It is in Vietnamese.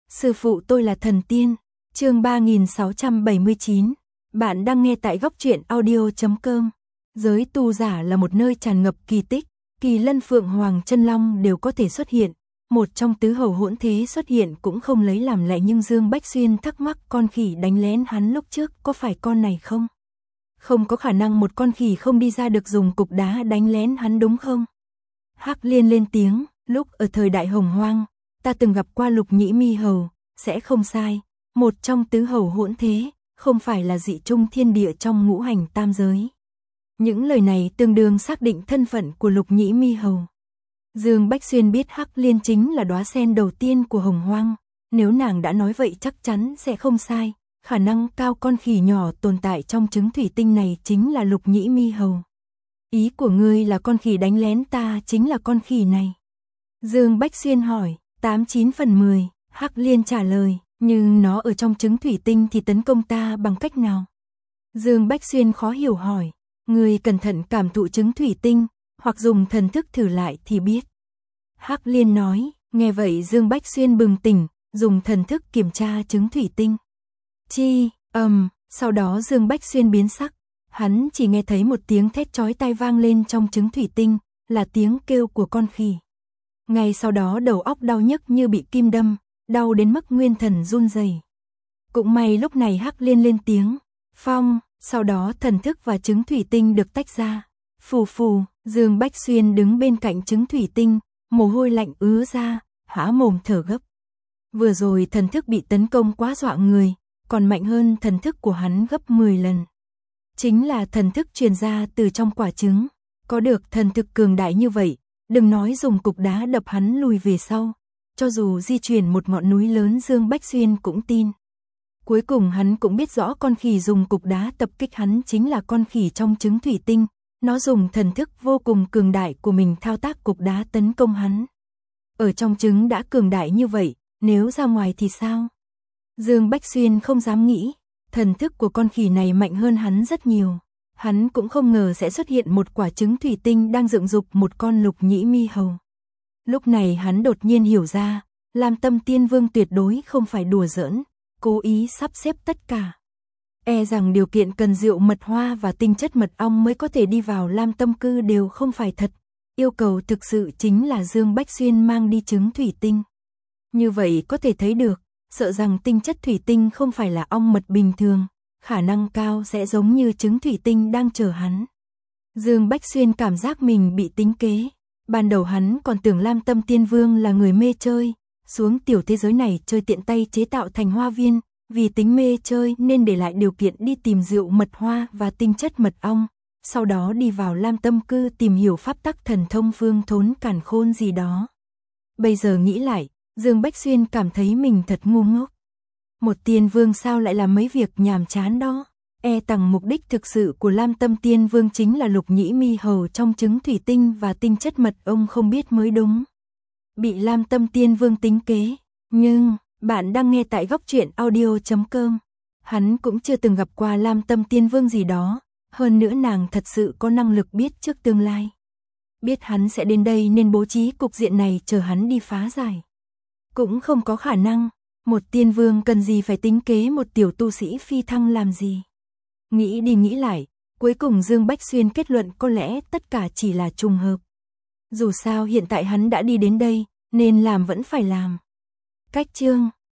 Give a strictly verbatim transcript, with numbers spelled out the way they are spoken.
Sư phụ tôi là thần tiên. Chương ba nghìn sáu trăm bảy mươi chín. Bạn đang nghe tại góc truyện audio chấm com. Giới tu giả là một nơi tràn ngập kỳ tích, kỳ lân phượng hoàng chân long đều có thể xuất hiện. Một trong tứ hầu hỗn thế xuất hiện cũng không lấy làm lạ, nhưng Dương Bách Xuyên thắc mắc con khỉ đánh lén hắn lúc trước có phải con này không? Không có khả năng một con khỉ không đi ra được dùng cục đá đánh lén hắn đúng không? Hắc Liên lên tiếng, lúc ở thời đại Hồng Hoang, ta từng gặp qua Lục Nhĩ Mi Hầu, sẽ không sai, một trong tứ hầu hỗn thế, không phải là dị trung thiên địa trong ngũ hành tam giới. Những lời này tương đương xác định thân phận của Lục Nhĩ Mi Hầu. Dương Bách Xuyên biết Hắc Liên chính là đóa sen đầu tiên của Hồng Hoang, nếu nàng đã nói vậy chắc chắn sẽ không sai, khả năng cao con khỉ nhỏ tồn tại trong trứng thủy tinh này chính là Lục Nhĩ Mi Hầu. Ý của ngươi là con khỉ đánh lén ta chính là con khỉ này? Dương Bách Xuyên hỏi. Tám chín phần mười, Hắc Liên trả lời, nhưng nó ở trong trứng thủy tinh thì tấn công ta bằng cách nào? Dương Bách Xuyên khó hiểu hỏi, ngươi cẩn thận cảm thụ trứng thủy tinh, hoặc dùng thần thức thử lại thì biết. Hắc Liên nói, nghe vậy Dương Bách Xuyên bừng tỉnh, dùng thần thức kiểm tra trứng thủy tinh. Chi, ầm, um, sau đó Dương Bách Xuyên biến sắc, hắn chỉ nghe thấy một tiếng thét chói tai vang lên trong trứng thủy tinh, là tiếng kêu của con khỉ. Ngay sau đó đầu óc đau nhức như bị kim đâm, đau đến mức nguyên thần run rẩy. Cũng may lúc này Hắc Liên lên tiếng, phong, sau đó thần thức và trứng thủy tinh được tách ra. Phù phù, Dương Bách Xuyên đứng bên cạnh trứng thủy tinh, mồ hôi lạnh ứa ra, há mồm thở gấp. Vừa rồi thần thức bị tấn công quá dọa người, còn mạnh hơn thần thức của hắn gấp mười lần. Chính là thần thức truyền ra từ trong quả trứng, có được thần thức cường đại như vậy. Đừng nói dùng cục đá đập hắn lùi về sau, cho dù di chuyển một ngọn núi lớn Dương Bách Xuyên cũng tin. Cuối cùng hắn cũng biết rõ con khỉ dùng cục đá tập kích hắn chính là con khỉ trong trứng thủy tinh, nó dùng thần thức vô cùng cường đại của mình thao tác cục đá tấn công hắn. Ở trong trứng đã cường đại như vậy, nếu ra ngoài thì sao? Dương Bách Xuyên không dám nghĩ, thần thức của con khỉ này mạnh hơn hắn rất nhiều. Hắn cũng không ngờ sẽ xuất hiện một quả trứng thủy tinh đang dựng dục một con Lục Nhĩ Mi Hầu. Lúc này hắn đột nhiên hiểu ra, Lam Tâm Tiên Vương tuyệt đối không phải đùa giỡn, cố ý sắp xếp tất cả. E rằng điều kiện cần rượu mật hoa và tinh chất mật ong mới có thể đi vào Lam Tâm Cư đều không phải thật. Yêu cầu thực sự chính là Dương Bách Xuyên mang đi trứng thủy tinh. Như vậy có thể thấy được, sợ rằng tinh chất thủy tinh không phải là ong mật bình thường. Khả năng cao sẽ giống như trứng thủy tinh đang chờ hắn. Dương Bách Xuyên cảm giác mình bị tính kế. Ban đầu hắn còn tưởng Lam Tâm Tiên Vương là người mê chơi, xuống tiểu thế giới này chơi tiện tay chế tạo thành hoa viên, vì tính mê chơi nên để lại điều kiện đi tìm rượu mật hoa và tinh chất mật ong, sau đó đi vào Lam Tâm Cư tìm hiểu pháp tắc thần thông phương thốn càn khôn gì đó. Bây giờ nghĩ lại, Dương Bách Xuyên cảm thấy mình thật ngu ngốc. Một tiên vương sao lại làm mấy việc nhàm chán đó? E rằng mục đích thực sự của Lam Tâm Tiên Vương chính là Lục Nhĩ Mi Hầu trong trứng thủy tinh và tinh chất mật ông không biết mới đúng. Bị Lam Tâm Tiên Vương tính kế. Nhưng, bạn đang nghe tại góc truyện audio chấm com. Hắn cũng chưa từng gặp qua Lam Tâm Tiên Vương gì đó. Hơn nữa nàng thật sự có năng lực biết trước tương lai. Biết hắn sẽ đến đây nên bố trí cục diện này chờ hắn đi phá giải. Cũng không có khả năng. Một tiên vương cần gì phải tính kế một tiểu tu sĩ phi thăng làm gì? Nghĩ đi nghĩ lại, cuối cùng Dương Bách Xuyên kết luận có lẽ tất cả chỉ là trùng hợp. Dù sao hiện tại hắn đã đi đến đây, nên làm vẫn phải làm. Cách chương